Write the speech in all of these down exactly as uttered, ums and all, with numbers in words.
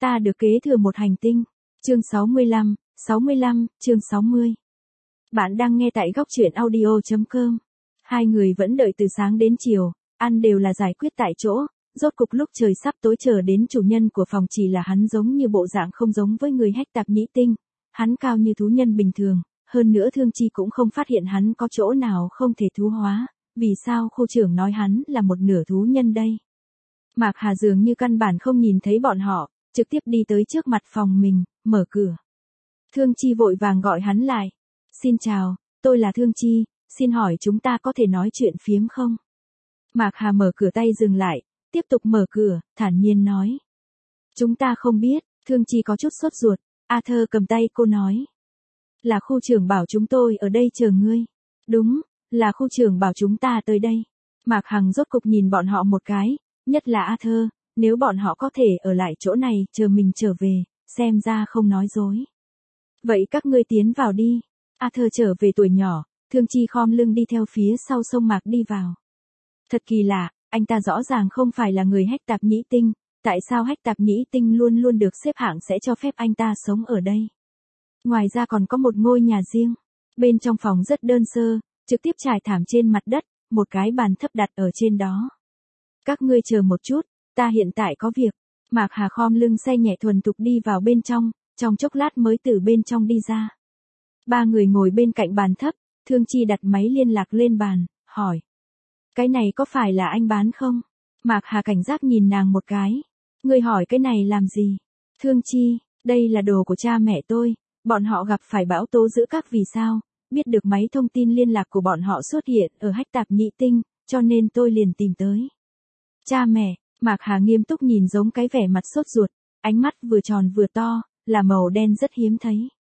Ta được kế thừa một hành tinh. Chương sáu mươi lăm, sáu mươi lăm, chương sáu mươi. Bạn đang nghe tại góc truyện audio chấm com. Hai người vẫn đợi từ sáng đến chiều, ăn đều là giải quyết tại chỗ, rốt cục lúc trời sắp tối chờ đến chủ nhân của phòng chỉ là hắn giống như bộ dạng không giống với người hách tạp nhĩ tinh. Hắn cao như thú nhân bình thường, hơn nữa Thương Chi cũng không phát hiện hắn có chỗ nào không thể thú hóa, vì sao khu trưởng nói hắn là một nửa thú nhân đây? Mạc Hà dường như căn bản không nhìn thấy bọn họ, trực tiếp đi tới trước mặt phòng mình, mở cửa. Thương Chi vội vàng gọi hắn lại. Xin chào, tôi là Thương Chi, xin hỏi chúng ta có thể nói chuyện phiếm không? Mạc Hà mở cửa tay dừng lại, tiếp tục mở cửa, thản nhiên nói. Chúng ta không biết, Thương Chi có chút sốt ruột, Arthur cầm tay cô nói. Là khu trưởng bảo chúng tôi ở đây chờ ngươi. Đúng, là khu trưởng bảo chúng ta tới đây. Mạc Hằng rốt cục nhìn bọn họ một cái, nhất là Arthur, nếu bọn họ có thể ở lại chỗ này chờ mình trở về, xem ra không nói dối. Vậy các ngươi tiến vào đi. Arthur trở về tuổi nhỏ, Thương Chi khom lưng đi theo phía sau sông Mạc đi vào. Thật kỳ lạ, anh ta rõ ràng không phải là người hách tạp nhĩ tinh, tại sao hách tạp nhĩ tinh luôn luôn được xếp hạng sẽ cho phép anh ta sống ở đây. Ngoài ra còn có một ngôi nhà riêng, bên trong phòng rất đơn sơ, trực tiếp trải thảm trên mặt đất, một cái bàn thấp đặt ở trên đó. Các ngươi chờ một chút, ta hiện tại có việc. Mạc Hà khom lưng xe nhẹ thuần thục đi vào bên trong, trong chốc lát mới từ bên trong đi ra. Ba người ngồi bên cạnh bàn thấp, Thương Chi đặt máy liên lạc lên bàn, hỏi. Cái này có phải là anh bán không? Mạc Hà cảnh giác nhìn nàng một cái. Ngươi hỏi cái này làm gì? Thương Chi, đây là đồ của cha mẹ tôi, bọn họ gặp phải bão tố giữa các vì sao, biết được máy thông tin liên lạc của bọn họ xuất hiện ở hách tạp nhĩ tinh, cho nên tôi liền tìm tới. Cha mẹ, Mạc Hà nghiêm túc nhìn giống cái vẻ mặt sốt ruột, ánh mắt vừa tròn vừa to, là màu đen rất hiếm thấy.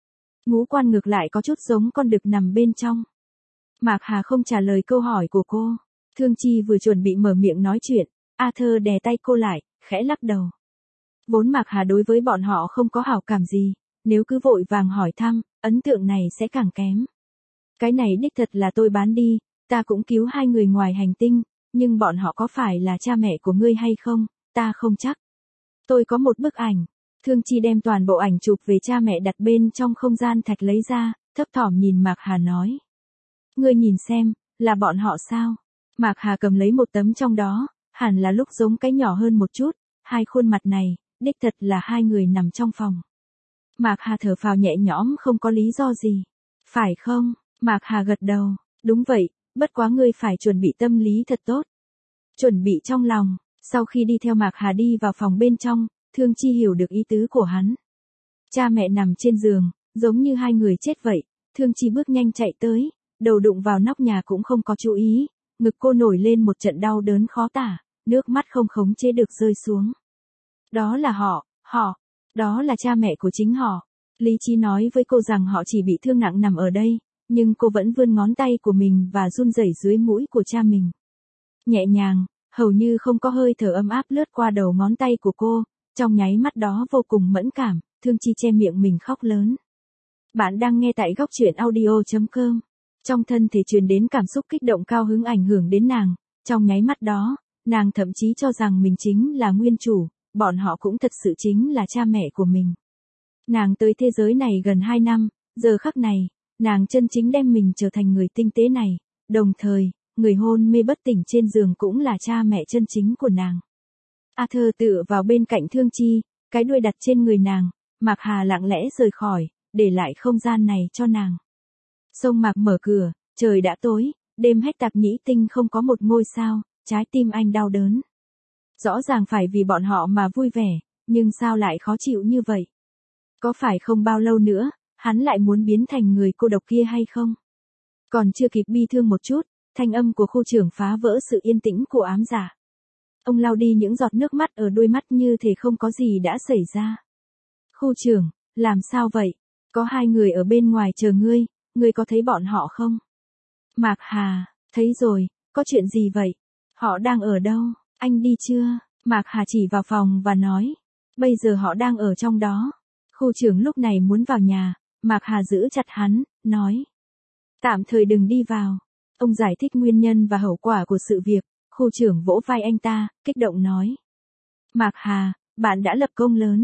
Ngũ quan ngược lại có chút giống con đực nằm bên trong. Mạc Hà không trả lời câu hỏi của cô. Thương Chi vừa chuẩn bị mở miệng nói chuyện, Arthur đè tay cô lại, khẽ lắc đầu. Vốn Mạc Hà đối với bọn họ không có hảo cảm gì, nếu cứ vội vàng hỏi thăm, ấn tượng này sẽ càng kém. Cái này đích thật là tôi bán đi, ta cũng cứu hai người ngoài hành tinh, nhưng bọn họ có phải là cha mẹ của ngươi hay không, ta không chắc. Tôi có một bức ảnh. Thương Chi đem toàn bộ ảnh chụp về cha mẹ đặt bên trong không gian thạch lấy ra, thấp thỏm nhìn Mạc Hà nói. Ngươi nhìn xem, là bọn họ sao? Mạc Hà cầm lấy một tấm trong đó, hẳn là lúc giống cái nhỏ hơn một chút, hai khuôn mặt này, đích thật là hai người nằm trong phòng. Mạc Hà thở phào nhẹ nhõm không có lý do gì. Phải không? Mạc Hà gật đầu, đúng vậy, bất quá ngươi phải chuẩn bị tâm lý thật tốt. Chuẩn bị trong lòng, sau khi đi theo Mạc Hà đi vào phòng bên trong, Thương Chi hiểu được ý tứ của hắn. Cha mẹ nằm trên giường, giống như hai người chết vậy, Thương Chi bước nhanh chạy tới, đầu đụng vào nóc nhà cũng không có chú ý, ngực cô nổi lên một trận đau đớn khó tả, nước mắt không khống chế được rơi xuống. Đó là họ, họ, đó là cha mẹ của chính họ. Lý trí nói với cô rằng họ chỉ bị thương nặng nằm ở đây, nhưng cô vẫn vươn ngón tay của mình và run rẩy dưới mũi của cha mình. Nhẹ nhàng, hầu như không có hơi thở ấm áp lướt qua đầu ngón tay của cô, trong nháy mắt đó vô cùng mẫn cảm, Thương Chi che miệng mình khóc lớn. Bạn đang nghe tại góc truyện audio chấm com. Trong thân thể truyền đến cảm xúc kích động cao hứng ảnh hưởng đến nàng, trong nháy mắt đó, nàng thậm chí cho rằng mình chính là nguyên chủ, bọn họ cũng thật sự chính là cha mẹ của mình. Nàng tới thế giới này gần hai năm, giờ khắc này, nàng chân chính đem mình trở thành người tinh tế này, đồng thời, người hôn mê bất tỉnh trên giường cũng là cha mẹ chân chính của nàng. Arthur tựa vào bên cạnh Thương Chi, cái đuôi đặt trên người nàng, Mạc Hà lặng lẽ rời khỏi, để lại không gian này cho nàng. Sông Mạc mở cửa, trời đã tối, đêm hách tạp nhĩ tinh không có một ngôi sao, trái tim anh đau đớn. Rõ ràng phải vì bọn họ mà vui vẻ, nhưng sao lại khó chịu như vậy? Có phải không bao lâu nữa, hắn lại muốn biến thành người cô độc kia hay không? Còn chưa kịp bi thương một chút, thanh âm của khu trưởng phá vỡ sự yên tĩnh của ám giả. Ông lau đi những giọt nước mắt ở đôi mắt như thể không có gì đã xảy ra. Khu trưởng, làm sao vậy? Có hai người ở bên ngoài chờ ngươi, ngươi có thấy bọn họ không? Mạc Hà, thấy rồi, có chuyện gì vậy? Họ đang ở đâu? Anh đi chưa? Mạc Hà chỉ vào phòng và nói. Bây giờ họ đang ở trong đó. Khu trưởng lúc này muốn vào nhà, Mạc Hà giữ chặt hắn, nói. Tạm thời đừng đi vào. Ông giải thích nguyên nhân và hậu quả của sự việc, khu trưởng vỗ vai anh ta, kích động nói. Mạc Hà, bạn đã lập công lớn.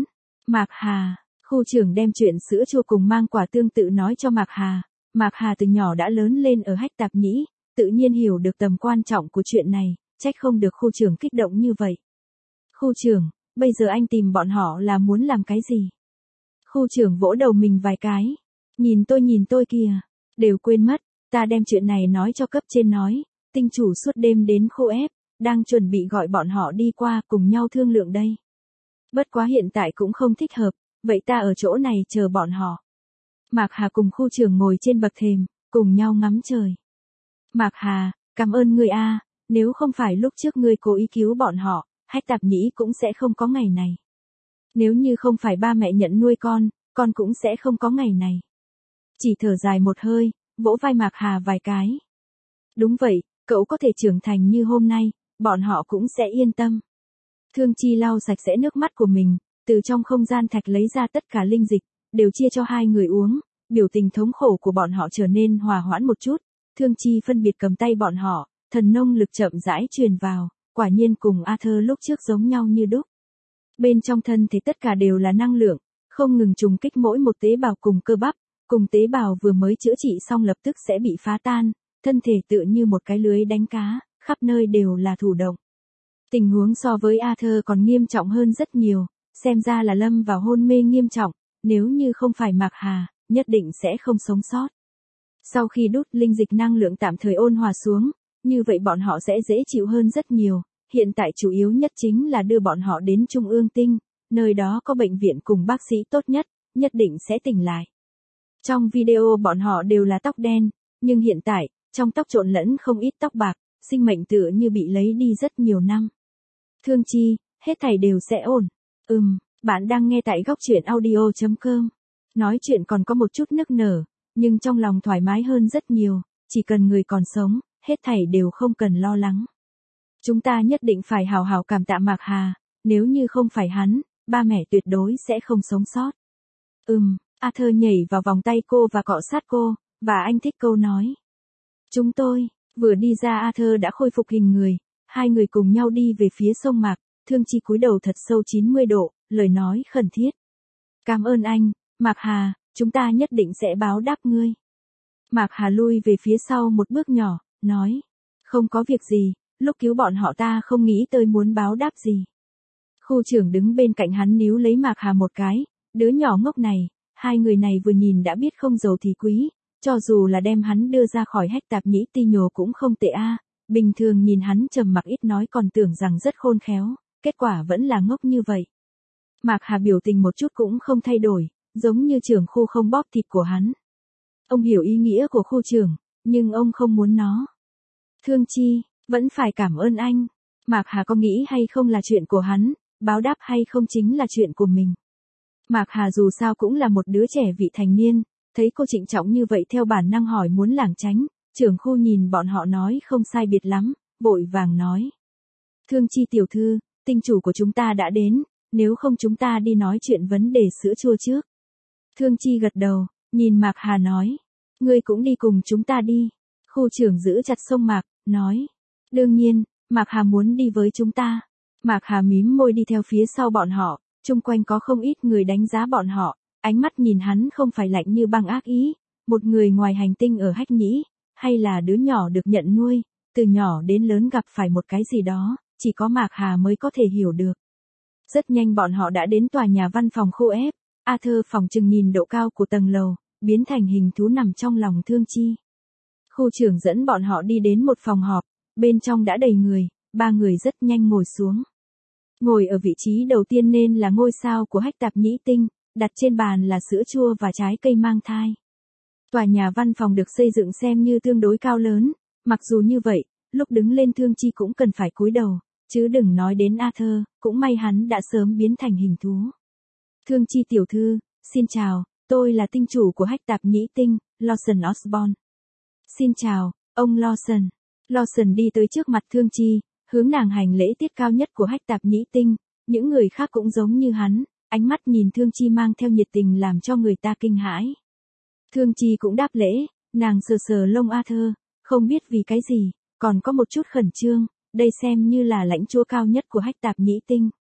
Mạc Hà, khu trưởng đem chuyện sữa chua cùng mang quả tương tự nói cho Mạc Hà. Mạc Hà từ nhỏ đã lớn lên ở Hách Tạp Nhĩ, tự nhiên hiểu được tầm quan trọng của chuyện này, trách không được khu trưởng kích động như vậy. Khu trưởng, bây giờ anh tìm bọn họ là muốn làm cái gì? Khu trưởng vỗ đầu mình vài cái. Nhìn tôi nhìn tôi kìa, đều quên mất, ta đem chuyện này nói cho cấp trên nói, tinh chủ suốt đêm đến khô ép, đang chuẩn bị gọi bọn họ đi qua cùng nhau thương lượng đây. Bất quá hiện tại cũng không thích hợp, vậy ta ở chỗ này chờ bọn họ. Mạc Hà cùng khu trưởng ngồi trên bậc thềm, cùng nhau ngắm trời. Mạc Hà, cảm ơn ngươi a, nếu không phải lúc trước ngươi cố ý cứu bọn họ, Hách Tạp Nhĩ cũng sẽ không có ngày này. Nếu như không phải ba mẹ nhận nuôi con, con cũng sẽ không có ngày này. Chỉ thở dài một hơi, vỗ vai Mạc Hà vài cái. Đúng vậy, cậu có thể trưởng thành như hôm nay, bọn họ cũng sẽ yên tâm. Thương Chi lau sạch sẽ nước mắt của mình, từ trong không gian thạch lấy ra tất cả linh dịch, đều chia cho hai người uống, biểu tình thống khổ của bọn họ trở nên hòa hoãn một chút. Thương Chi phân biệt cầm tay bọn họ, thần nông lực chậm rãi truyền vào, quả nhiên cùng Arthur lúc trước giống nhau như đúc. Bên trong thân thể tất cả đều là năng lượng, không ngừng trùng kích mỗi một tế bào cùng cơ bắp, cùng tế bào vừa mới chữa trị xong lập tức sẽ bị phá tan, thân thể tựa như một cái lưới đánh cá, khắp nơi đều là thủ động. Tình huống so với Arthur còn nghiêm trọng hơn rất nhiều, xem ra là lâm vào hôn mê nghiêm trọng, nếu như không phải Mạc Hà, nhất định sẽ không sống sót. Sau khi đút linh dịch năng lượng tạm thời ôn hòa xuống, như vậy bọn họ sẽ dễ chịu hơn rất nhiều, hiện tại chủ yếu nhất chính là đưa bọn họ đến Trung ương Tinh, nơi đó có bệnh viện cùng bác sĩ tốt nhất, nhất định sẽ tỉnh lại. Trong video bọn họ đều là tóc đen, nhưng hiện tại, trong tóc trộn lẫn không ít tóc bạc, sinh mệnh tựa như bị lấy đi rất nhiều năm. Thương Chi, hết thảy đều sẽ ổn. Ừm, bạn đang nghe tại góc truyện audio chấm com. Nói chuyện còn có một chút nức nở, nhưng trong lòng thoải mái hơn rất nhiều, chỉ cần người còn sống, hết thảy đều không cần lo lắng. Chúng ta nhất định phải hào hào cảm tạ Mạc Hà, nếu như không phải hắn, ba mẹ tuyệt đối sẽ không sống sót. Ừm, Arthur nhảy vào vòng tay cô và cọ sát cô, và anh thích câu nói. Chúng tôi, vừa đi ra Arthur đã khôi phục hình người, hai người cùng nhau đi về phía sông Mạc, Thương Chi cúi đầu thật sâu chín mươi độ, lời nói khẩn thiết. Cảm ơn anh, Mạc Hà, chúng ta nhất định sẽ báo đáp ngươi. Mạc Hà lui về phía sau một bước nhỏ, nói. Không có việc gì, lúc cứu bọn họ ta không nghĩ tới muốn báo đáp gì. Khu trưởng đứng bên cạnh hắn níu lấy Mạc Hà một cái, đứa nhỏ ngốc này, hai người này vừa nhìn đã biết không giàu thì quý, cho dù là đem hắn đưa ra khỏi Hách Tạp Nhĩ Ti nhồ cũng không tệ a. Bình thường nhìn hắn trầm mặc ít nói còn tưởng rằng rất khôn khéo, kết quả vẫn là ngốc như vậy. Mạc Hà biểu tình một chút cũng không thay đổi, giống như trưởng khu không bóp thịt của hắn. Ông hiểu ý nghĩa của khu trưởng, nhưng ông không muốn nó. Thương Chi, vẫn phải cảm ơn anh. Mạc Hà có nghĩ hay không là chuyện của hắn, báo đáp hay không chính là chuyện của mình. Mạc Hà dù sao cũng là một đứa trẻ vị thành niên, thấy cô trịnh trọng như vậy theo bản năng hỏi muốn lảng tránh, trưởng khu nhìn bọn họ nói không sai biệt lắm, vội vàng nói. Thương Chi tiểu thư, tinh chủ của chúng ta đã đến, nếu không chúng ta đi nói chuyện vấn đề sữa chua trước. Thương Chi gật đầu, nhìn Mạc Hà nói. Ngươi cũng đi cùng chúng ta đi. Khu trưởng giữ chặt sông Mạc, nói. Đương nhiên, Mạc Hà muốn đi với chúng ta. Mạc Hà mím môi đi theo phía sau bọn họ, chung quanh có không ít người đánh giá bọn họ, ánh mắt nhìn hắn không phải lạnh như băng ác ý, một người ngoài hành tinh ở Hách Nhĩ, hay là đứa nhỏ được nhận nuôi, từ nhỏ đến lớn gặp phải một cái gì đó, chỉ có Mạc Hà mới có thể hiểu được. Rất nhanh bọn họ đã đến tòa nhà văn phòng khô ép, Arthur phòng trừng nhìn độ cao của tầng lầu, biến thành hình thú nằm trong lòng Thương Chi. Khu trưởng dẫn bọn họ đi đến một phòng họp, bên trong đã đầy người, ba người rất nhanh ngồi xuống. Ngồi ở vị trí đầu tiên nên là ngôi sao của Hách Tạp Nhĩ Tinh, đặt trên bàn là sữa chua và trái cây mang thai. Tòa nhà văn phòng được xây dựng xem như tương đối cao lớn, mặc dù như vậy, lúc đứng lên Thương Chi cũng cần phải cúi đầu, chứ đừng nói đến Arthur, cũng may hắn đã sớm biến thành hình thú. Thương Chi tiểu thư, xin chào, tôi là tinh chủ của Hách Tạp Nhĩ Tinh, Lawson Osborne. Xin chào, ông Lawson. Lawson đi tới trước mặt Thương Chi, hướng nàng hành lễ tiết cao nhất của Hách Tạp Nhĩ Tinh, những người khác cũng giống như hắn, ánh mắt nhìn Thương Chi mang theo nhiệt tình làm cho người ta kinh hãi. Thương Chi cũng đáp lễ, nàng sờ sờ lông Arthur, không biết vì cái gì, còn có một chút khẩn trương, đây xem như là lãnh chúa cao nhất của Hách Tạp Nhĩ Tinh.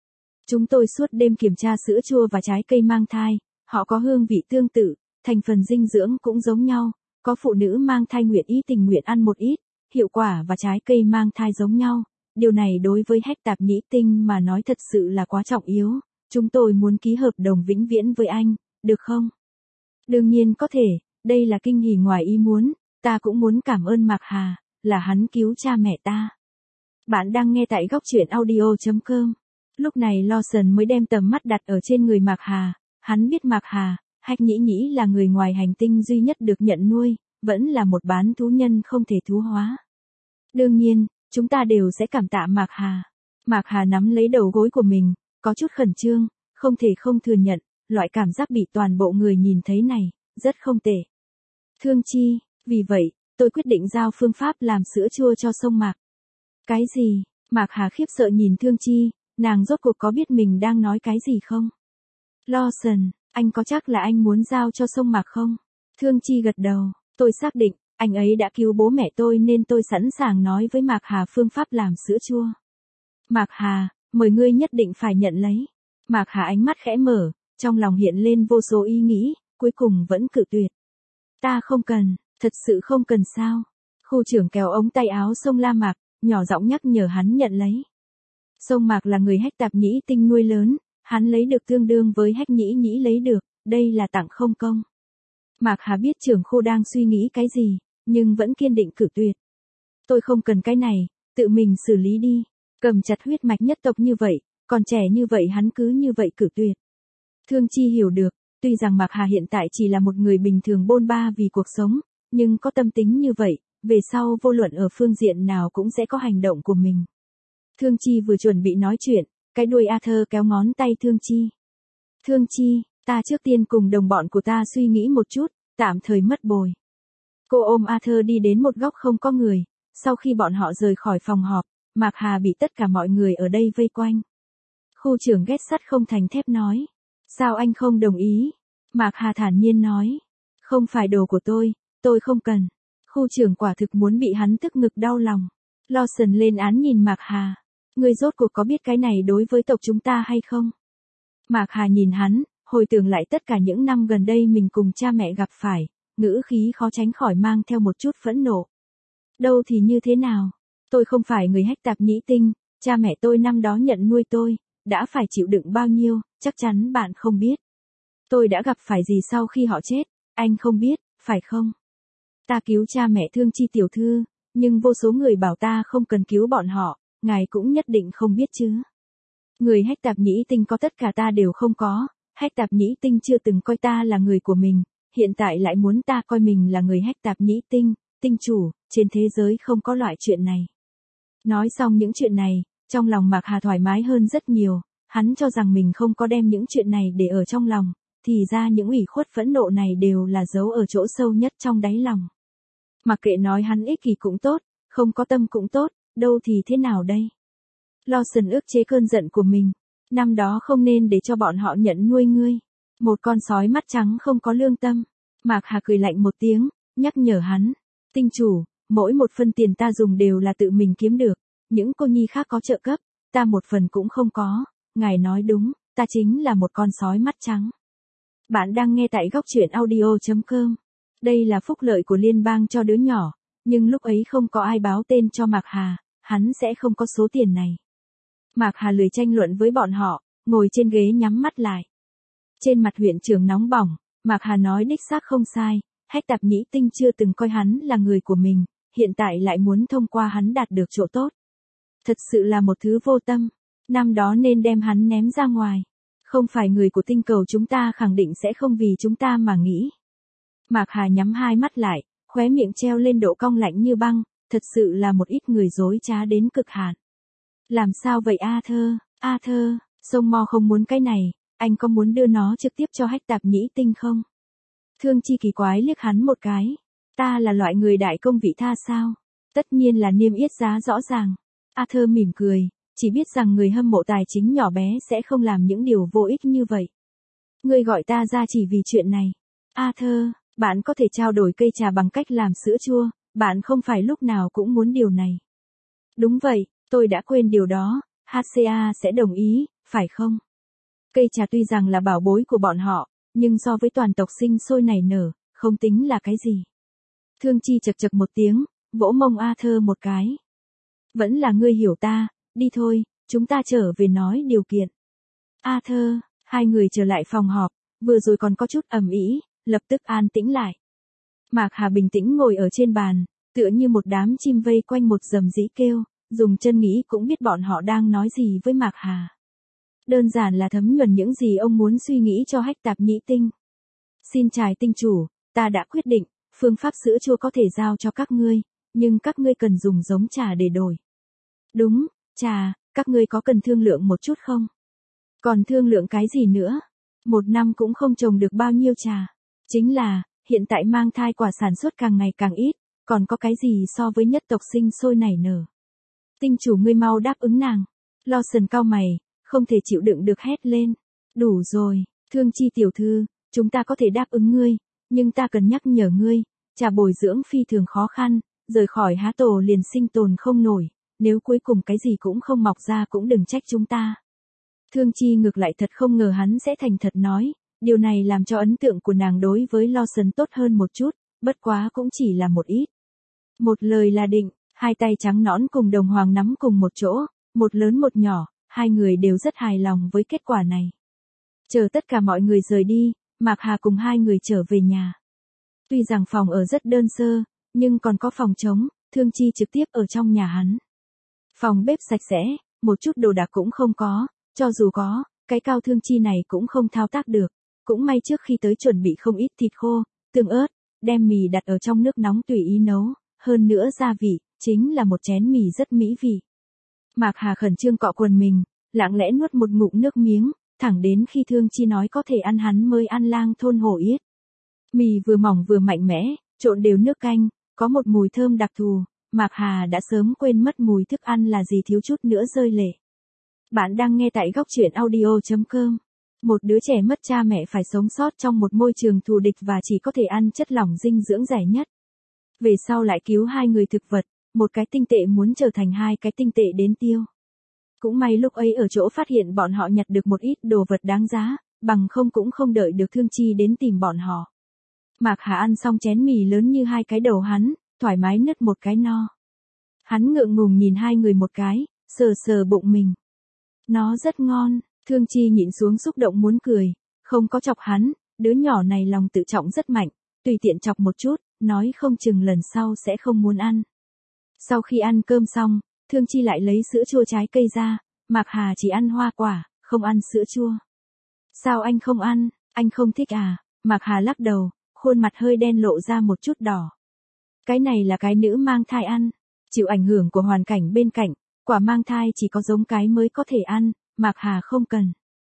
Chúng tôi suốt đêm kiểm tra sữa chua và trái cây mang thai, họ có hương vị tương tự, thành phần dinh dưỡng cũng giống nhau, có phụ nữ mang thai nguyện ý tình nguyện ăn một ít, hiệu quả và trái cây mang thai giống nhau. Điều này đối với hách tạp nhĩ tinh mà nói thật sự là quá trọng yếu. Chúng tôi muốn ký hợp đồng vĩnh viễn với anh, được không? Đương nhiên có thể, đây là kinh hỉ ngoài ý muốn, ta cũng muốn cảm ơn Mạc Hà, là hắn cứu cha mẹ ta. Bạn đang nghe tại góc truyện audio chấm com. Lúc này Lawson mới đem tầm mắt đặt ở trên người Mạc Hà, hắn biết Mạc Hà, Hách Nhĩ Nhĩ là người ngoài hành tinh duy nhất được nhận nuôi, vẫn là một bán thú nhân không thể thú hóa. Đương nhiên, chúng ta đều sẽ cảm tạ Mạc Hà. Mạc Hà nắm lấy đầu gối của mình, có chút khẩn trương, không thể không thừa nhận, loại cảm giác bị toàn bộ người nhìn thấy này, rất không tệ. Thương Chi, vì vậy, tôi quyết định giao phương pháp làm sữa chua cho sông Mạc. Cái gì? Mạc Hà khiếp sợ nhìn Thương Chi, nàng rốt cuộc có biết mình đang nói cái gì không? Lawson, anh có chắc là anh muốn giao cho sông Mạc không? Thương Chi gật đầu, tôi xác định, anh ấy đã cứu bố mẹ tôi nên tôi sẵn sàng nói với Mạc Hà phương pháp làm sữa chua. Mạc Hà, mời ngươi nhất định phải nhận lấy. Mạc Hà ánh mắt khẽ mở, trong lòng hiện lên vô số ý nghĩ, cuối cùng vẫn cự tuyệt. Ta không cần, thật sự không cần sao? Khu trưởng kéo ống tay áo sông La Mạc, nhỏ giọng nhắc nhở hắn nhận lấy. Sông Mạc là người hách tạp nhĩ tinh nuôi lớn, hắn lấy được tương đương với hách nhĩ nhĩ lấy được, đây là tặng không công. Mạc Hà biết trưởng khu đang suy nghĩ cái gì, nhưng vẫn kiên định cự tuyệt. Tôi không cần cái này, tự mình xử lý đi. Cầm chặt huyết mạch nhất tộc như vậy, còn trẻ như vậy hắn cứ như vậy cự tuyệt. Thương Chi hiểu được, tuy rằng Mạc Hà hiện tại chỉ là một người bình thường bôn ba vì cuộc sống, nhưng có tâm tính như vậy, về sau vô luận ở phương diện nào cũng sẽ có hành động của mình. Thương Chi vừa chuẩn bị nói chuyện, cái đuôi Arthur kéo ngón tay Thương Chi. Thương Chi, ta trước tiên cùng đồng bọn của ta suy nghĩ một chút, tạm thời mất bồi. Cô ôm Arthur đi đến một góc không có người, sau khi bọn họ rời khỏi phòng họp, Mạc Hà bị tất cả mọi người ở đây vây quanh. Khu trưởng ghét sắt không thành thép nói. Sao anh không đồng ý? Mạc Hà thản nhiên nói. Không phải đồ của tôi, tôi không cần. Khu trưởng quả thực muốn bị hắn tức ngực đau lòng. Lawson lên án nhìn Mạc Hà. Ngươi rốt cuộc có biết cái này đối với tộc chúng ta hay không? Mạc Hà nhìn hắn, hồi tưởng lại tất cả những năm gần đây mình cùng cha mẹ gặp phải, ngữ khí khó tránh khỏi mang theo một chút phẫn nộ. Đâu thì như thế nào? Tôi không phải người hách tạp nhĩ tinh, cha mẹ tôi năm đó nhận nuôi tôi, đã phải chịu đựng bao nhiêu, chắc chắn bạn không biết. Tôi đã gặp phải gì sau khi họ chết, anh không biết, phải không? Ta cứu cha mẹ Thương Chi tiểu thư, nhưng vô số người bảo ta không cần cứu bọn họ, ngài cũng nhất định không biết chứ. Người hách tạp nhĩ tinh có tất cả ta đều không có, hách tạp nhĩ tinh chưa từng coi ta là người của mình, hiện tại lại muốn ta coi mình là người hách tạp nhĩ tinh, tinh chủ, trên thế giới không có loại chuyện này. Nói xong những chuyện này, trong lòng Mạc Hà thoải mái hơn rất nhiều, hắn cho rằng mình không có đem những chuyện này để ở trong lòng, thì ra những ủy khuất phẫn nộ này đều là giấu ở chỗ sâu nhất trong đáy lòng. Mặc kệ nói hắn ích kỷ cũng tốt, không có tâm cũng tốt, đâu thì thế nào đây? Lawson ức chế cơn giận của mình, năm đó không nên để cho bọn họ nhận nuôi ngươi. Một con sói mắt trắng không có lương tâm. Mạc Hà cười lạnh một tiếng, nhắc nhở hắn. Tinh chủ, mỗi một phân tiền ta dùng đều là tự mình kiếm được, những cô nhi khác có trợ cấp, ta một phần cũng không có, ngài nói đúng, ta chính là một con sói mắt trắng. Bạn đang nghe tại góc truyện audio chấm com. Đây là phúc lợi của liên bang cho đứa nhỏ, nhưng lúc ấy không có ai báo tên cho Mạc Hà, hắn sẽ không có số tiền này. Mạc Hà lười tranh luận với bọn họ, ngồi trên ghế nhắm mắt lại. Trên mặt huyện trưởng nóng bỏng, Mạc Hà nói đích xác không sai, hách tạp nhĩ tinh chưa từng coi hắn là người của mình, hiện tại lại muốn thông qua hắn đạt được chỗ tốt. Thật sự là một thứ vô tâm, năm đó nên đem hắn ném ra ngoài. Không phải người của tinh cầu chúng ta khẳng định sẽ không vì chúng ta mà nghĩ. Mạc Hà nhắm hai mắt lại, khóe miệng treo lên độ cong lạnh như băng, thật sự là một ít người dối trá đến cực hạn. Làm sao vậy Arthur, Arthur, sông Mo không muốn cái này, anh có muốn đưa nó trực tiếp cho hách tạp nhĩ tinh không? Thương Chi kỳ quái liếc hắn một cái. Ta là loại người đại công vị tha sao? Tất nhiên là niêm yết giá rõ ràng. Arthur mỉm cười, chỉ biết rằng người hâm mộ tài chính nhỏ bé sẽ không làm những điều vô ích như vậy. Ngươi gọi ta ra chỉ vì chuyện này. Arthur, bạn có thể trao đổi cây trà bằng cách làm sữa chua, bạn không phải lúc nào cũng muốn điều này. Đúng vậy, tôi đã quên điều đó, hát xê a sẽ đồng ý, phải không? Cây trà tuy rằng là bảo bối của bọn họ, nhưng so với toàn tộc sinh sôi nảy nở, không tính là cái gì. Thương Chi chật chật một tiếng, vỗ mông Arthur một cái. Vẫn là ngươi hiểu ta, đi thôi, chúng ta trở về nói điều kiện. Arthur, hai người trở lại phòng họp, vừa rồi còn có chút ầm ĩ, lập tức an tĩnh lại. Mạc Hà bình tĩnh ngồi ở trên bàn, tựa như một đám chim vây quanh một rầm rĩ kêu, dùng chân nghĩ cũng biết bọn họ đang nói gì với Mạc Hà. Đơn giản là thấm nhuần những gì ông muốn suy nghĩ cho Hách Tạp Nhĩ Tinh. Xin trài tinh chủ, ta đã quyết định, phương pháp sữa chua có thể giao cho các ngươi, nhưng các ngươi cần dùng giống trà để đổi. Đúng, trà, các ngươi có cần thương lượng một chút không? Còn thương lượng cái gì nữa? Một năm cũng không trồng được bao nhiêu trà. Chính là, hiện tại mang thai quả sản xuất càng ngày càng ít, còn có cái gì so với nhất tộc sinh sôi nảy nở. Tinh chủ ngươi mau đáp ứng nàng. Lawson cau mày, không thể chịu đựng được hét lên. Đủ rồi, Thương Chi tiểu thư, chúng ta có thể đáp ứng ngươi, nhưng ta cần nhắc nhở ngươi, trà bồi dưỡng phi thường khó khăn, rời khỏi há tổ liền sinh tồn không nổi, nếu cuối cùng cái gì cũng không mọc ra cũng đừng trách chúng ta. Thương Chi ngược lại thật không ngờ hắn sẽ thành thật nói, điều này làm cho ấn tượng của nàng đối với Lawson tốt hơn một chút, bất quá cũng chỉ là một ít. Một lời là định, hai tay trắng nõn cùng đồng hoàng nắm cùng một chỗ, một lớn một nhỏ, hai người đều rất hài lòng với kết quả này. Chờ tất cả mọi người rời đi, Mạc Hà cùng hai người trở về nhà. Tuy rằng phòng ở rất đơn sơ, nhưng còn có phòng trống, Thương Chi trực tiếp ở trong nhà hắn. Phòng bếp sạch sẽ, một chút đồ đạc cũng không có, cho dù có, cái cao Thương Chi này cũng không thao tác được. Cũng may trước khi tới chuẩn bị không ít thịt khô, tương ớt, đem mì đặt ở trong nước nóng tùy ý nấu, hơn nữa gia vị, chính là một chén mì rất mỹ vị. Mạc Hà khẩn trương cọ quần mình, lặng lẽ nuốt một ngụm nước miếng, thẳng đến khi Thương Chi nói có thể ăn hắn mới ăn lang thôn hổ yết. Mì vừa mỏng vừa mạnh mẽ, trộn đều nước canh, có một mùi thơm đặc thù, Mạc Hà đã sớm quên mất mùi thức ăn là gì thiếu chút nữa rơi lệ. Bạn đang nghe tại góc truyện audio chấm com. Một đứa trẻ mất cha mẹ phải sống sót trong một môi trường thù địch và chỉ có thể ăn chất lỏng dinh dưỡng rẻ nhất. Về sau lại cứu hai người thực vật, một cái tinh tệ muốn trở thành hai cái tinh tệ đến tiêu. Cũng may lúc ấy ở chỗ phát hiện bọn họ nhặt được một ít đồ vật đáng giá, bằng không cũng không đợi được Thương Chi đến tìm bọn họ. Mạc Hà ăn xong chén mì lớn như hai cái đầu hắn, thoải mái nứt một cái no. Hắn ngượng ngùng nhìn hai người một cái, sờ sờ bụng mình. Nó rất ngon. Thương Chi nhịn xuống xúc động muốn cười, không có chọc hắn, đứa nhỏ này lòng tự trọng rất mạnh, tùy tiện chọc một chút, nói không chừng lần sau sẽ không muốn ăn. Sau khi ăn cơm xong, Thương Chi lại lấy sữa chua trái cây ra, Mạc Hà chỉ ăn hoa quả, không ăn sữa chua. Sao anh không ăn, anh không thích à? Mạc Hà lắc đầu, khuôn mặt hơi đen lộ ra một chút đỏ. Cái này là cái nữ mang thai ăn, chịu ảnh hưởng của hoàn cảnh bên cạnh, quả mang thai chỉ có giống cái mới có thể ăn. Mạc Hà không cần.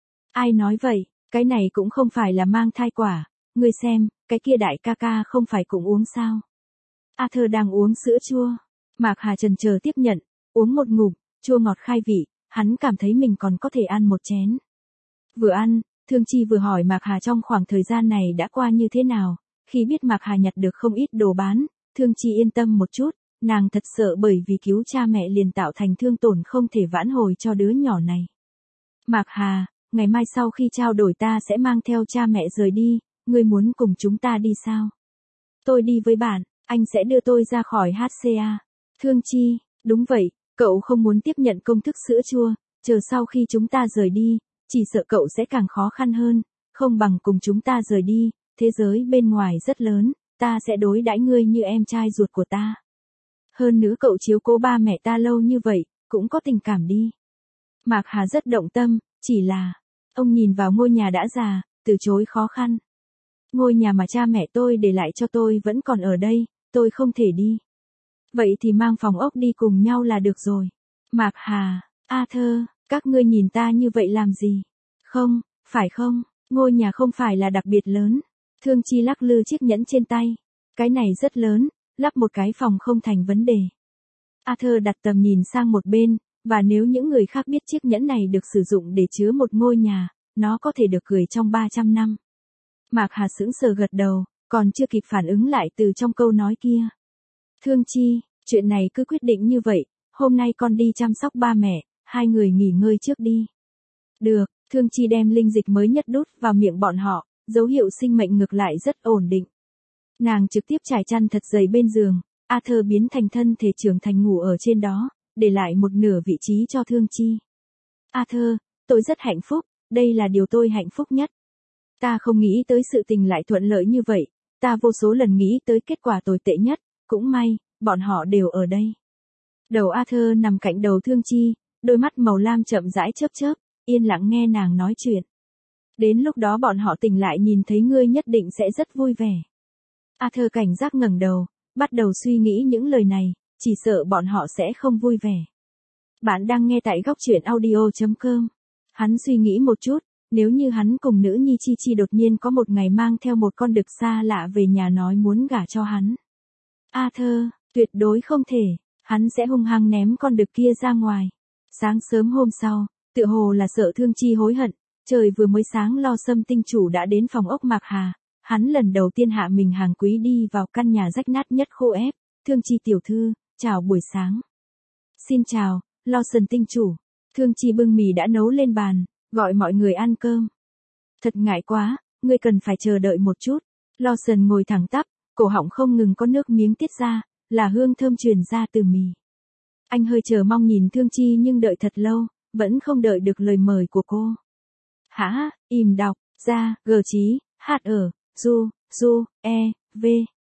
Ai nói vậy, cái này cũng không phải là mang thai quả, ngươi xem, cái kia đại ca ca không phải cũng uống sao. Arthur đang uống sữa chua. Mạc Hà chần chờ tiếp nhận, uống một ngụm, chua ngọt khai vị, hắn cảm thấy mình còn có thể ăn một chén. Vừa ăn, Thương Chi vừa hỏi Mạc Hà trong khoảng thời gian này đã qua như thế nào, khi biết Mạc Hà nhặt được không ít đồ bán, Thương Chi yên tâm một chút, nàng thật sợ bởi vì cứu cha mẹ liền tạo thành thương tổn không thể vãn hồi cho đứa nhỏ này. Mạc Hà, ngày mai sau khi trao đổi ta sẽ mang theo cha mẹ rời đi, ngươi muốn cùng chúng ta đi sao? Tôi đi với bạn, anh sẽ đưa tôi ra khỏi hát xê a. Thương Chi, đúng vậy, cậu không muốn tiếp nhận công thức sữa chua, chờ sau khi chúng ta rời đi, chỉ sợ cậu sẽ càng khó khăn hơn, không bằng cùng chúng ta rời đi, thế giới bên ngoài rất lớn, ta sẽ đối đãi ngươi như em trai ruột của ta. Hơn nữa cậu chiếu cố ba mẹ ta lâu như vậy, cũng có tình cảm đi. Mạc Hà rất động tâm, chỉ là, ông nhìn vào ngôi nhà đã già, từ chối khó khăn. Ngôi nhà mà cha mẹ tôi để lại cho tôi vẫn còn ở đây, tôi không thể đi. Vậy thì mang phòng ốc đi cùng nhau là được rồi. Mạc Hà, Arthur, các ngươi nhìn ta như vậy làm gì? Không, phải không, ngôi nhà không phải là đặc biệt lớn. Thương Chi lắc lư chiếc nhẫn trên tay. Cái này rất lớn, lắp một cái phòng không thành vấn đề. Arthur đặt tầm nhìn sang một bên, và nếu những người khác biết chiếc nhẫn này được sử dụng để chứa một ngôi nhà, nó có thể được cười trong ba trăm năm. Mạc Hà sững sờ gật đầu, còn chưa kịp phản ứng lại từ trong câu nói kia. Thương Chi, chuyện này cứ quyết định như vậy, hôm nay con đi chăm sóc ba mẹ, hai người nghỉ ngơi trước đi. Được, Thương Chi đem linh dịch mới nhất đút vào miệng bọn họ, dấu hiệu sinh mệnh ngược lại rất ổn định. Nàng trực tiếp trải chăn thật dày bên giường, Arthur biến thành thân thể trưởng thành ngủ ở trên đó, để lại một nửa vị trí cho Thương Chi. Arthur, tôi rất hạnh phúc, đây là điều tôi hạnh phúc nhất. Ta không nghĩ tới sự tình lại thuận lợi như vậy, ta vô số lần nghĩ tới kết quả tồi tệ nhất, cũng may, bọn họ đều ở đây. Đầu Arthur nằm cạnh đầu Thương Chi, đôi mắt màu lam chậm rãi chớp chớp, yên lặng nghe nàng nói chuyện. Đến lúc đó bọn họ tỉnh lại nhìn thấy ngươi nhất định sẽ rất vui vẻ. Arthur cảnh giác ngẩng đầu, bắt đầu suy nghĩ những lời này, chỉ sợ bọn họ sẽ không vui vẻ. Bạn đang nghe tại góc truyện audio chấm com. Hắn suy nghĩ một chút, nếu như hắn cùng nữ nhi Chi Chi đột nhiên có một ngày mang theo một con đực xa lạ về nhà nói muốn gả cho hắn. Arthur, tuyệt đối không thể, hắn sẽ hung hăng ném con đực kia ra ngoài. Sáng sớm hôm sau, tựa hồ là sợ Thương Chi hối hận, trời vừa mới sáng Lo Sâm tinh chủ đã đến phòng ốc Mạc Hà, hắn lần đầu tiên hạ mình hàng quý đi vào căn nhà rách nát nhất khô ép. Thương Chi tiểu thư, chào buổi sáng. Xin chào, Lawson tinh chủ. Thương Chi bưng mì đã nấu lên bàn, gọi mọi người ăn cơm. Thật ngại quá, ngươi cần phải chờ đợi một chút. Lawson ngồi thẳng tắp, cổ họng không ngừng có nước miếng tiết ra, là hương thơm truyền ra từ mì. Anh hơi chờ mong nhìn Thương Chi nhưng đợi thật lâu, vẫn không đợi được lời mời của cô. Hả, im đọc, ra, gờ chí, hát ở, du, du, e, v.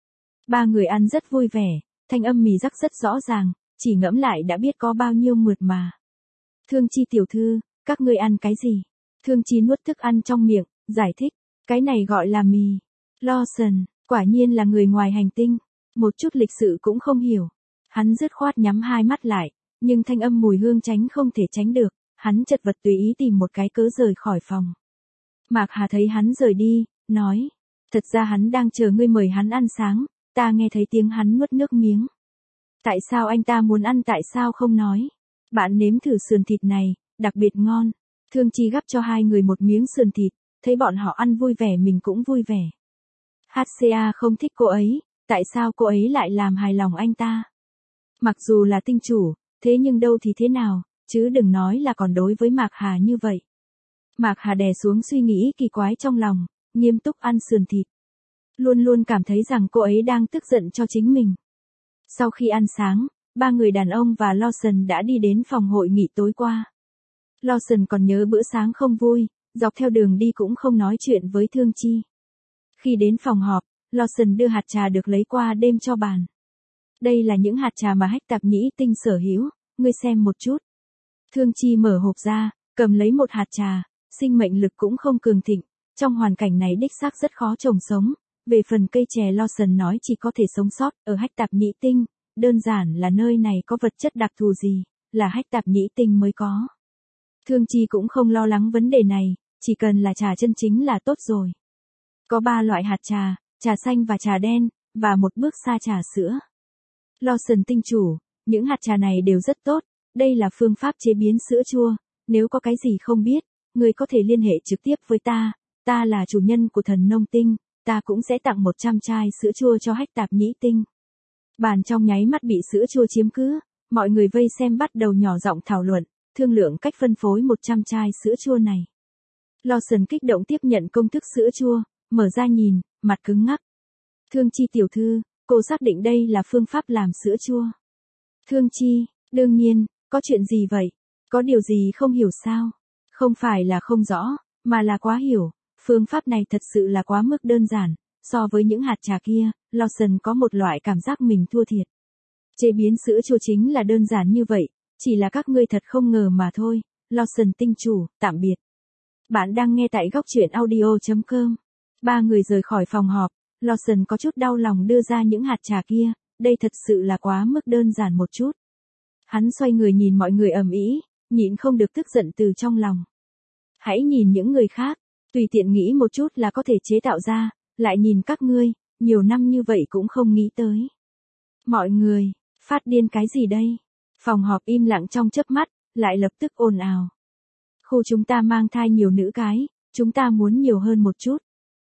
Ba người ăn rất vui vẻ, thanh âm mì rắc rất rõ ràng, chỉ ngẫm lại đã biết có bao nhiêu mượt mà. Thương Chi tiểu thư, các ngươi ăn cái gì? Thương Chi nuốt thức ăn trong miệng, giải thích, cái này gọi là mì. Lawson, quả nhiên là người ngoài hành tinh, một chút lịch sự cũng không hiểu. Hắn dứt khoát nhắm hai mắt lại, nhưng thanh âm mùi hương tránh không thể tránh được, hắn chật vật tùy ý tìm một cái cớ rời khỏi phòng. Mạc Hà thấy hắn rời đi, nói, thật ra hắn đang chờ ngươi mời hắn ăn sáng, ta nghe thấy tiếng hắn nuốt nước miếng. Tại sao anh ta muốn ăn tại sao không nói? Bạn nếm thử sườn thịt này, đặc biệt ngon. Thương Chi gắp cho hai người một miếng sườn thịt, thấy bọn họ ăn vui vẻ mình cũng vui vẻ. hát xê a không thích cô ấy, tại sao cô ấy lại làm hài lòng anh ta? Mặc dù là tinh chủ, thế nhưng đâu thì thế nào, chứ đừng nói là còn đối với Mạc Hà như vậy. Mạc Hà đè xuống suy nghĩ kỳ quái trong lòng, nghiêm túc ăn sườn thịt. Luôn luôn cảm thấy rằng cô ấy đang tức giận cho chính mình. Sau khi ăn sáng, ba người đàn ông và Lawson đã đi đến phòng hội nghị tối qua. Lawson còn nhớ bữa sáng không vui, dọc theo đường đi cũng không nói chuyện với Thương Chi. Khi đến phòng họp, Lawson đưa hạt trà được lấy qua đêm cho bàn. Đây là những hạt trà mà Hách Tạp Nhĩ Tinh sở hữu, ngươi xem một chút. Thương Chi mở hộp ra, cầm lấy một hạt trà, sinh mệnh lực cũng không cường thịnh, trong hoàn cảnh này đích xác rất khó trồng sống. Về phần cây chè Lawson nói chỉ có thể sống sót ở Hách Tạp Nhĩ Tinh, đơn giản là nơi này có vật chất đặc thù gì, là Hách Tạp Nhĩ Tinh mới có. Thương Chi cũng không lo lắng vấn đề này, chỉ cần là trà chân chính là tốt rồi. Có ba loại hạt trà, trà xanh và trà đen, và một bước xa trà sữa. Lawson tinh chủ, những hạt trà này đều rất tốt, đây là phương pháp chế biến sữa chua, nếu có cái gì không biết, người có thể liên hệ trực tiếp với ta, ta là chủ nhân của thần nông tinh, ta cũng sẽ tặng một trăm chai sữa chua cho Hách Tạp Nhĩ Tinh. Bàn trong nháy mắt bị sữa chua chiếm cứ, mọi người vây xem bắt đầu nhỏ giọng thảo luận, thương lượng cách phân phối một trăm chai sữa chua này. Lawson kích động tiếp nhận công thức sữa chua, mở ra nhìn, mặt cứng ngắc. Thương Chi tiểu thư, cô xác định đây là phương pháp làm sữa chua. Thương Chi, đương nhiên, có chuyện gì vậy? Có điều gì không hiểu sao? Không phải là không rõ, mà là quá hiểu, phương pháp này thật sự là quá mức đơn giản, so với những hạt trà kia, Lawson có một loại cảm giác mình thua thiệt. Chế biến sữa chua chính là đơn giản như vậy, chỉ là các ngươi thật không ngờ mà thôi. Lawson tinh chủ, tạm biệt. Bạn đang nghe tại góc truyện audio chấm com. Ba người rời khỏi phòng họp, Lawson có chút đau lòng đưa ra những hạt trà kia, đây thật sự là quá mức đơn giản một chút. Hắn xoay người nhìn mọi người ầm ĩ, nhịn không được tức giận từ trong lòng. Hãy nhìn những người khác, tùy tiện nghĩ một chút là có thể chế tạo ra, lại nhìn các ngươi, nhiều năm như vậy cũng không nghĩ tới. Mọi người, phát điên cái gì đây? Phòng họp im lặng trong chớp mắt, lại lập tức ồn ào. Khu chúng ta mang thai nhiều nữ cái, chúng ta muốn nhiều hơn một chút.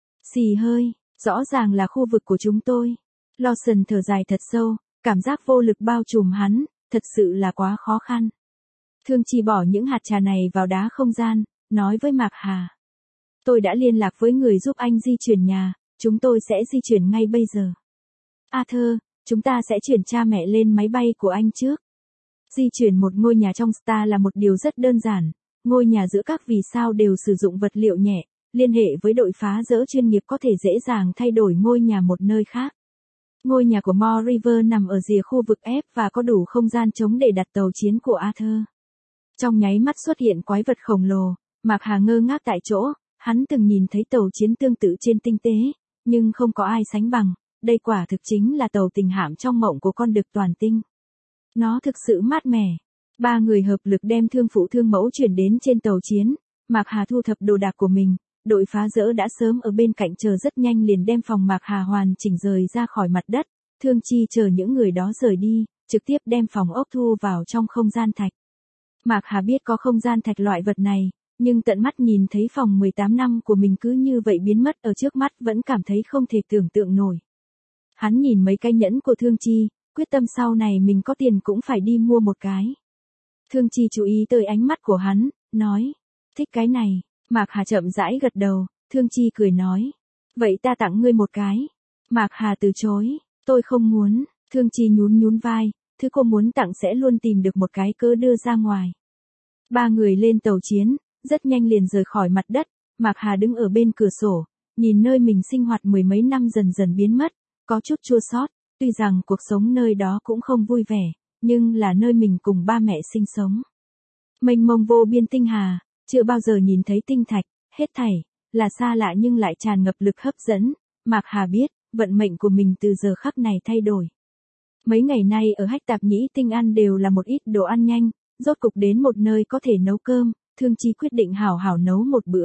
Xì hơi, rõ ràng là khu vực của chúng tôi. Lawson thở dài thật sâu, cảm giác vô lực bao trùm hắn, thật sự là quá khó khăn. Thương Chi bỏ những hạt trà này vào đá không gian, nói với Mạc Hà. Tôi đã liên lạc với người giúp anh di chuyển nhà, chúng tôi sẽ di chuyển ngay bây giờ. Arthur, chúng ta sẽ chuyển cha mẹ lên máy bay của anh trước. Di chuyển một ngôi nhà trong Star là một điều rất đơn giản, ngôi nhà giữa các vì sao đều sử dụng vật liệu nhẹ, liên hệ với đội phá dỡ chuyên nghiệp có thể dễ dàng thay đổi ngôi nhà một nơi khác. Ngôi nhà của Moore River nằm ở rìa khu vực F và có đủ không gian trống để đặt tàu chiến của Arthur. Trong nháy mắt xuất hiện quái vật khổng lồ, Mạc Hà ngơ ngác tại chỗ, hắn từng nhìn thấy tàu chiến tương tự trên tinh tế, nhưng không có ai sánh bằng, đây quả thực chính là tàu tình hạm trong mộng của con đực toàn tinh. Nó thực sự mát mẻ. Ba người hợp lực đem thương phụ thương mẫu chuyển đến trên tàu chiến, Mạc Hà thu thập đồ đạc của mình, đội phá dỡ đã sớm ở bên cạnh chờ rất nhanh liền đem phòng Mạc Hà hoàn chỉnh rời ra khỏi mặt đất, Thương Chi chờ những người đó rời đi, trực tiếp đem phòng ốc thu vào trong không gian thạch. Mạc Hà biết có không gian thạch loại vật này, nhưng tận mắt nhìn thấy phòng mười tám năm của mình cứ như vậy biến mất ở trước mắt vẫn cảm thấy không thể tưởng tượng nổi. Hắn nhìn mấy cái nhẫn của Thương Chi, quyết tâm sau này mình có tiền cũng phải đi mua một cái. Thương Chi chú ý tới ánh mắt của hắn, nói, thích cái này. Mạc Hà chậm rãi gật đầu, Thương Chi cười nói, vậy ta tặng ngươi một cái. Mạc Hà từ chối, tôi không muốn. Thương Chi nhún nhún vai, thứ cô muốn tặng sẽ luôn tìm được một cái cớ đưa ra ngoài. Ba người lên tàu chiến, rất nhanh liền rời khỏi mặt đất, Mạc Hà đứng ở bên cửa sổ, nhìn nơi mình sinh hoạt mười mấy năm dần dần biến mất, có chút chua xót, tuy rằng cuộc sống nơi đó cũng không vui vẻ, nhưng là nơi mình cùng ba mẹ sinh sống. Mênh mông vô biên tinh hà, chưa bao giờ nhìn thấy tinh thạch, hết thảy, là xa lạ nhưng lại tràn ngập lực hấp dẫn, Mạc Hà biết, vận mệnh của mình từ giờ khắc này thay đổi. Mấy ngày nay ở Hách Tạp Nhĩ Tinh ăn đều là một ít đồ ăn nhanh, rốt cục đến một nơi có thể nấu cơm, Thương Chi quyết định hảo hảo nấu một bữa.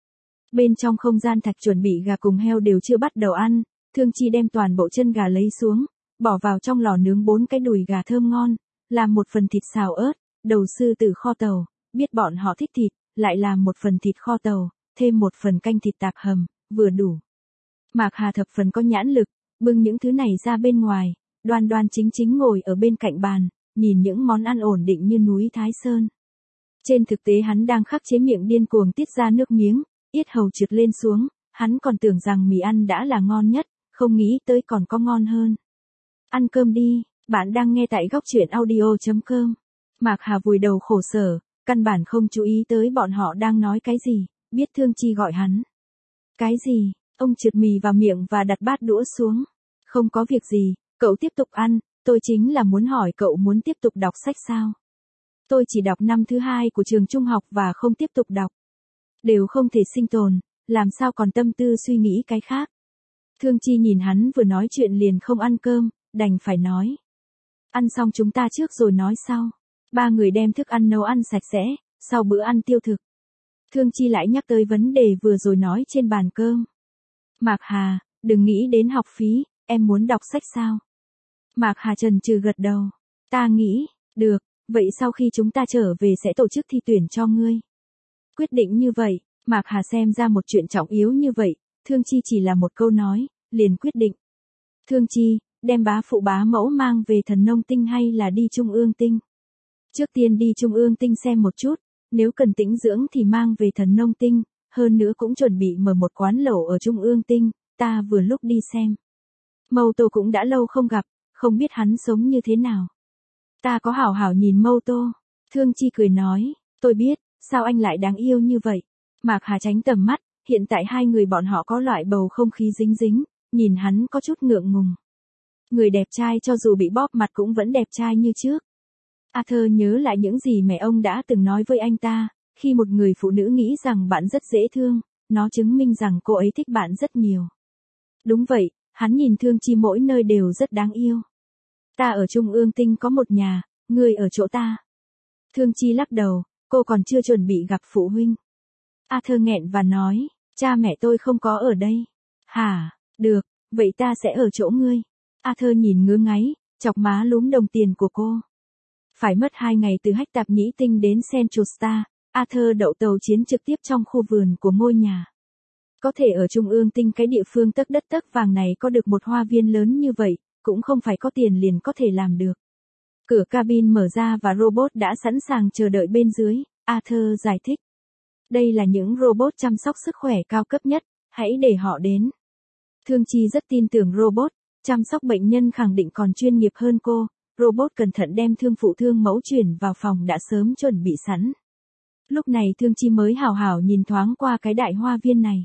Bên trong không gian thạch chuẩn bị gà cùng heo đều chưa bắt đầu ăn, Thương Chi đem toàn bộ chân gà lấy xuống, bỏ vào trong lò nướng bốn cái đùi gà thơm ngon, làm một phần thịt xào ớt, đầu sư tử kho tàu, biết bọn họ thích thịt, lại làm một phần thịt kho tàu, thêm một phần canh thịt tạp hầm, vừa đủ. Mạc Hà thập phần có nhãn lực, bưng những thứ này ra bên ngoài, đoan đoan chính chính ngồi ở bên cạnh bàn, nhìn những món ăn ổn định như núi Thái Sơn. Trên thực tế hắn đang khắc chế miệng điên cuồng tiết ra nước miếng, yết hầu trượt lên xuống, hắn còn tưởng rằng mì ăn đã là ngon nhất, không nghĩ tới còn có ngon hơn. Ăn cơm đi, bạn đang nghe tại góc truyện audio chấm com. Mạc Hà vùi đầu khổ sở, căn bản không chú ý tới bọn họ đang nói cái gì, biết Thương Chi gọi hắn. Cái gì? Ông trượt mì vào miệng và đặt bát đũa xuống. Không có việc gì, cậu tiếp tục ăn, tôi chính là muốn hỏi cậu muốn tiếp tục đọc sách sao? Tôi chỉ đọc năm thứ hai của trường trung học và không tiếp tục đọc. Đều không thể sinh tồn, làm sao còn tâm tư suy nghĩ cái khác. Thương Chi nhìn hắn vừa nói chuyện liền không ăn cơm, đành phải nói. Ăn xong chúng ta trước rồi nói sau. Ba người đem thức ăn nấu ăn sạch sẽ, sau bữa ăn tiêu thực. Thương Chi lại nhắc tới vấn đề vừa rồi nói trên bàn cơm. Mạc Hà, đừng nghĩ đến học phí, em muốn đọc sách sao? Mạc Hà chần chừ gật đầu. Ta nghĩ, được, vậy sau khi chúng ta trở về sẽ tổ chức thi tuyển cho ngươi. Quyết định như vậy, Mạc Hà xem ra một chuyện trọng yếu như vậy, Thương Chi chỉ là một câu nói, liền quyết định. Thương Chi, đem bá phụ bá mẫu mang về Thần Nông Tinh hay là đi Trung ương Tinh? Trước tiên đi Trung ương Tinh xem một chút, nếu cần tĩnh dưỡng thì mang về Thần Nông Tinh, hơn nữa cũng chuẩn bị mở một quán lẩu ở Trung ương Tinh, ta vừa lúc đi xem. Mâu Tô cũng đã lâu không gặp, không biết hắn sống như thế nào. Ta có hảo hảo nhìn Mâu Tô. Thương Chi cười nói, tôi biết, sao anh lại đáng yêu như vậy. Mạc Hà tránh tầm mắt, hiện tại hai người bọn họ có loại bầu không khí dính dính, nhìn hắn có chút ngượng ngùng. Người đẹp trai cho dù bị bóp mặt cũng vẫn đẹp trai như trước. Arthur nhớ lại những gì mẹ ông đã từng nói với anh ta, khi một người phụ nữ nghĩ rằng bạn rất dễ thương, nó chứng minh rằng cô ấy thích bạn rất nhiều. Đúng vậy, hắn nhìn Thương Chi mỗi nơi đều rất đáng yêu. Ta ở Trung ương Tinh có một nhà, ngươi ở chỗ ta. Thương Chi lắc đầu, cô còn chưa chuẩn bị gặp phụ huynh. Arthur nghẹn và nói, cha mẹ tôi không có ở đây. Hả, được, vậy ta sẽ ở chỗ ngươi. Arthur nhìn ngứa ngáy, chọc má lúm đồng tiền của cô. Phải mất hai ngày từ Hách Tạp Nhĩ Tinh đến Central Star, Arthur đậu tàu chiến trực tiếp trong khu vườn của ngôi nhà. Có thể ở Trung ương Tinh cái địa phương tấc đất tấc vàng này có được một hoa viên lớn như vậy, cũng không phải có tiền liền có thể làm được. Cửa cabin mở ra và robot đã sẵn sàng chờ đợi bên dưới, Arthur giải thích. Đây là những robot chăm sóc sức khỏe cao cấp nhất, hãy để họ đến. Thương Chi rất tin tưởng robot, chăm sóc bệnh nhân khẳng định còn chuyên nghiệp hơn cô, robot cẩn thận đem thương phụ thương mẫu chuyển vào phòng đã sớm chuẩn bị sẵn. Lúc này Thương Chi mới hào hào nhìn thoáng qua cái đại hoa viên này.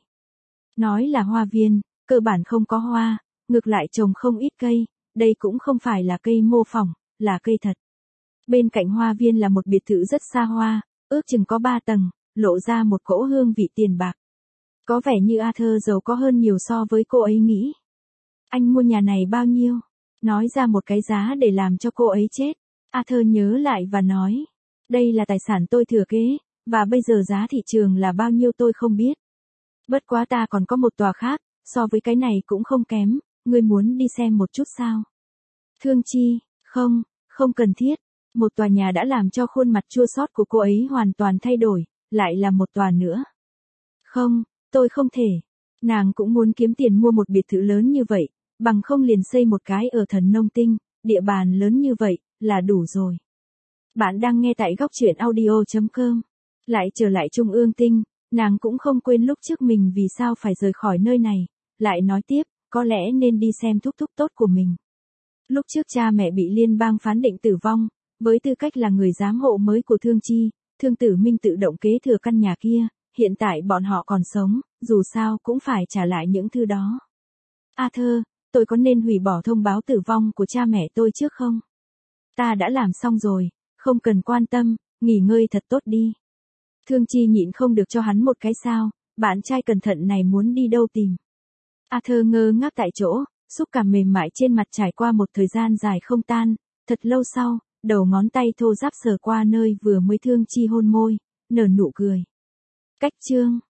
Nói là hoa viên, cơ bản không có hoa, ngược lại trồng không ít cây, đây cũng không phải là cây mô phỏng, là cây thật. Bên cạnh hoa viên là một biệt thự rất xa hoa, ước chừng có ba tầng, lộ ra một cỗ hương vị tiền bạc. Có vẻ như Arthur giàu có hơn nhiều so với cô ấy nghĩ. Anh mua nhà này bao nhiêu? Nói ra một cái giá để làm cho cô ấy chết. Arthur nhớ lại và nói, đây là tài sản tôi thừa kế, và bây giờ giá thị trường là bao nhiêu tôi không biết. Bất quá ta còn có một tòa khác, so với cái này cũng không kém, ngươi muốn đi xem một chút sao? Thương Chi, không, không cần thiết. Một tòa nhà đã làm cho khuôn mặt chua xót của cô ấy hoàn toàn thay đổi, lại là một tòa nữa. Không, tôi không thể. Nàng cũng muốn kiếm tiền mua một biệt thự lớn như vậy, bằng không liền xây một cái ở Thần Nông Tinh, địa bàn lớn như vậy, là đủ rồi. Bạn đang nghe tại góc truyện audio chấm com. Lại trở lại Trung ương Tinh, nàng cũng không quên lúc trước mình vì sao phải rời khỏi nơi này, lại nói tiếp, có lẽ nên đi xem thúc thúc tốt của mình. Lúc trước cha mẹ bị liên bang phán định tử vong, với tư cách là người giám hộ mới của Thương Chi, Thương Tử Minh tự động kế thừa căn nhà kia, hiện tại bọn họ còn sống, dù sao cũng phải trả lại những thứ đó. Arthur, tôi có nên hủy bỏ thông báo tử vong của cha mẹ tôi trước không? Ta đã làm xong rồi, không cần quan tâm, nghỉ ngơi thật tốt đi. Thương Chi nhịn không được cho hắn một cái sao, bạn trai cẩn thận này muốn đi đâu tìm. Arthur ngơ ngác tại chỗ, xúc cảm mềm mại trên mặt trải qua một thời gian dài không tan, thật lâu sau, đầu ngón tay thô ráp sờ qua nơi vừa mới Thương Chi hôn môi, nở nụ cười. Cách chương